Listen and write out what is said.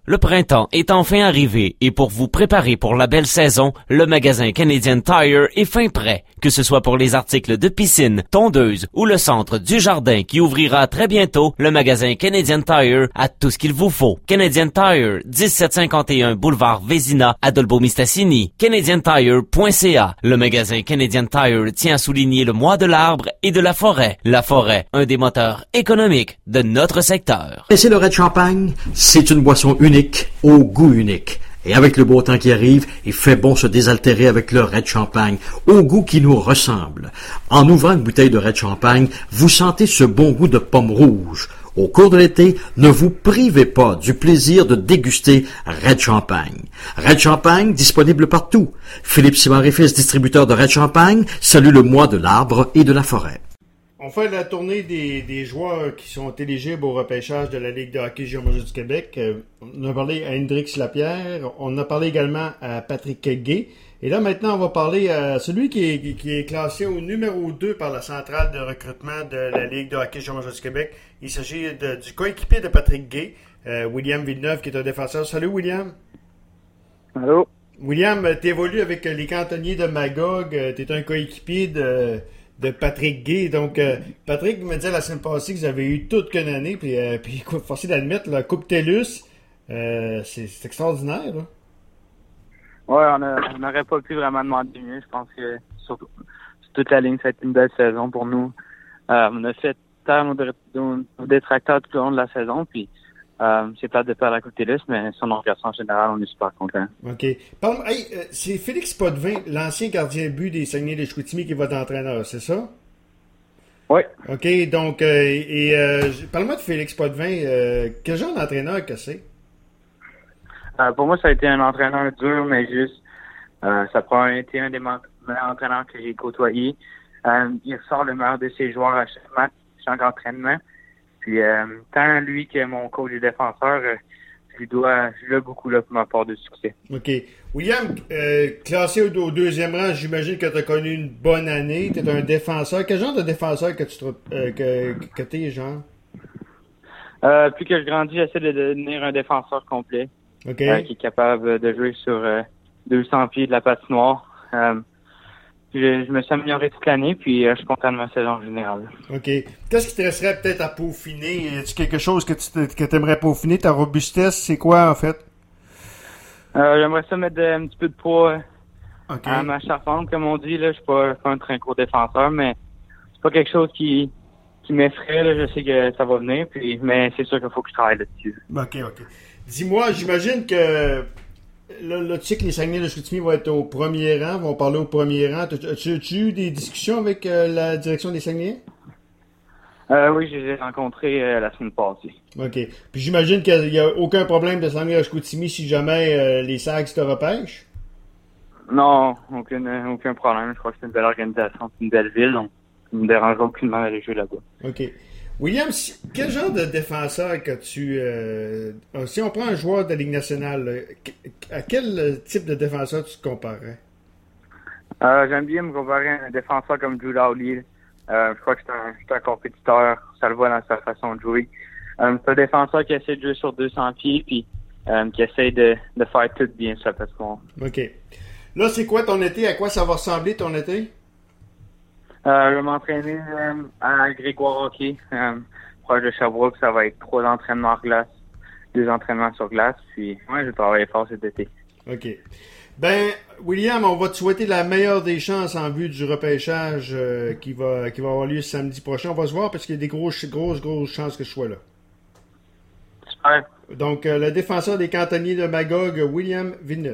Le printemps est enfin arrivé et pour vous préparer pour la belle saison, le magasin Canadian Tire est fin prêt. Que ce soit pour les articles de piscine, tondeuse ou le centre du jardin qui ouvrira très bientôt, le magasin Canadian Tire a tout ce qu'il vous faut. Canadian Tire, 1751 boulevard Vézina à Dolbeau-Mistassini. CanadianTire.ca. Le magasin Canadian Tire tient à souligner le mois de l'arbre et de la forêt. La forêt, un des moteurs économiques de notre secteur. Et c'est le Red Champagne, c'est une boisson unique au goût unique. Et avec le beau temps qui arrive, il fait bon se désaltérer avec le Red Champagne, au goût qui nous ressemble. En ouvrant une bouteille de Red Champagne, vous sentez ce bon goût de pomme rouge. Au cours de l'été, ne vous privez pas du plaisir de déguster Red Champagne. Red Champagne, disponible partout. Philippe Simard et Fils, distributeur de Red Champagne, salue le mois de l'arbre et de la forêt. On fait la tournée des joueurs qui sont éligibles au repêchage de la Ligue de hockey junior majeur du Québec. On a parlé à Hendrix Lapierre, on a parlé également à Patrick Gay. Et là, maintenant, on va parler à celui qui est classé au numéro 2 par la centrale de recrutement de la Ligue de hockey junior majeur du Québec. Il s'agit du coéquipier de Patrick Gay, William Villeneuve, qui est un défenseur. Salut, William. Allô. William, tu évolues avec les cantonniers de Magog. Tu es un coéquipier de Patrick Gay. Donc, Patrick me disait la semaine passée que vous avez eu toute qu'une année, puis forcé d'admettre, la Coupe TELUS, c'est extraordinaire, là. Ouais, on n'aurait pas pu vraiment demander mieux. Je pense que sur toute la ligne, ça a été une belle saison pour nous. On a fait taire nos détracteurs tout au long de la saison, puis c'est plate de perdre la Coupe TELUS, mais son organisation en général, on est super contents. OK. C'est Félix Potvin, l'ancien gardien de but des Saguenay de Chicoutimi, qui est votre entraîneur, c'est ça? Oui. OK, donc, parle-moi de Félix Potvin. Quel genre d'entraîneur que c'est? Pour moi, ça a été un entraîneur dur, mais juste, ça a probablement été un des meilleurs entraîneurs que j'ai côtoyé. Il ressort le meilleur de ses joueurs à chaque match, chaque entraînement. Puis, tant lui que mon coach et défenseur, je lui dois beaucoup là, pour ma part de succès. OK. William, classé au deuxième rang, j'imagine que tu as connu une bonne année. Tu es un défenseur. Quel genre de défenseur que tu es, genre? Plus que je grandis, j'essaie de devenir un défenseur complet. OK. Qui est capable de jouer sur 200 pieds de la patinoire. Je me suis amélioré toute l'année, puis je suis content de ma saison générale. OK. Qu'est-ce qui te resterait peut-être à peaufiner? Est-ce quelque chose que tu aimerais peaufiner? Ta robustesse, c'est quoi, en fait? J'aimerais ça mettre un petit peu de poids à ma charpente, comme on dit. Là, je suis pas un très gros défenseur, mais c'est pas quelque chose qui m'effraie. Là. Je sais que ça va venir, mais c'est sûr qu'il faut que je travaille là-dessus. OK. Dis-moi, j'imagine que là, tu sais que les Saguenay de Chicoutimi vont être au premier rang, vont parler au premier rang. As-tu eu des discussions avec la direction des Saguenay? Oui, je les ai rencontrés la semaine passée. OK. Puis j'imagine qu'il n'y a aucun problème de Saguenay de Chicoutimi si jamais les Sags te repêchent? Non, aucun problème. Je crois que c'est une belle organisation, c'est une belle ville, donc ça ne me dérange aucunement d'aller jouer là-bas. OK. William, quel genre de défenseur que tu... si on prend un joueur de la Ligue nationale, à quel type de défenseur tu te comparerais? J'aime bien me comparer à un défenseur comme Drew Dowley. Je crois que c'est un compétiteur. Ça le voit dans sa façon de jouer. C'est un défenseur qui essaie de jouer sur 200 pieds puis qui essaie de faire tout bien sur la patinoire. OK. Là, c'est quoi ton été? À quoi ça va ressembler ton été? Je vais m'entraîner à Grégoire Hockey, proche de Sherbrooke. Ça va être 3 entraînements en glace, 2 entraînements sur glace. Puis, ouais, je vais travailler fort cet été. OK. Ben, William, on va te souhaiter la meilleure des chances en vue du repêchage qui va avoir lieu samedi prochain. On va se voir parce qu'il y a des grosses chances que je sois là. Super. Donc, le défenseur des cantonniers de Magog, William Villeneuve.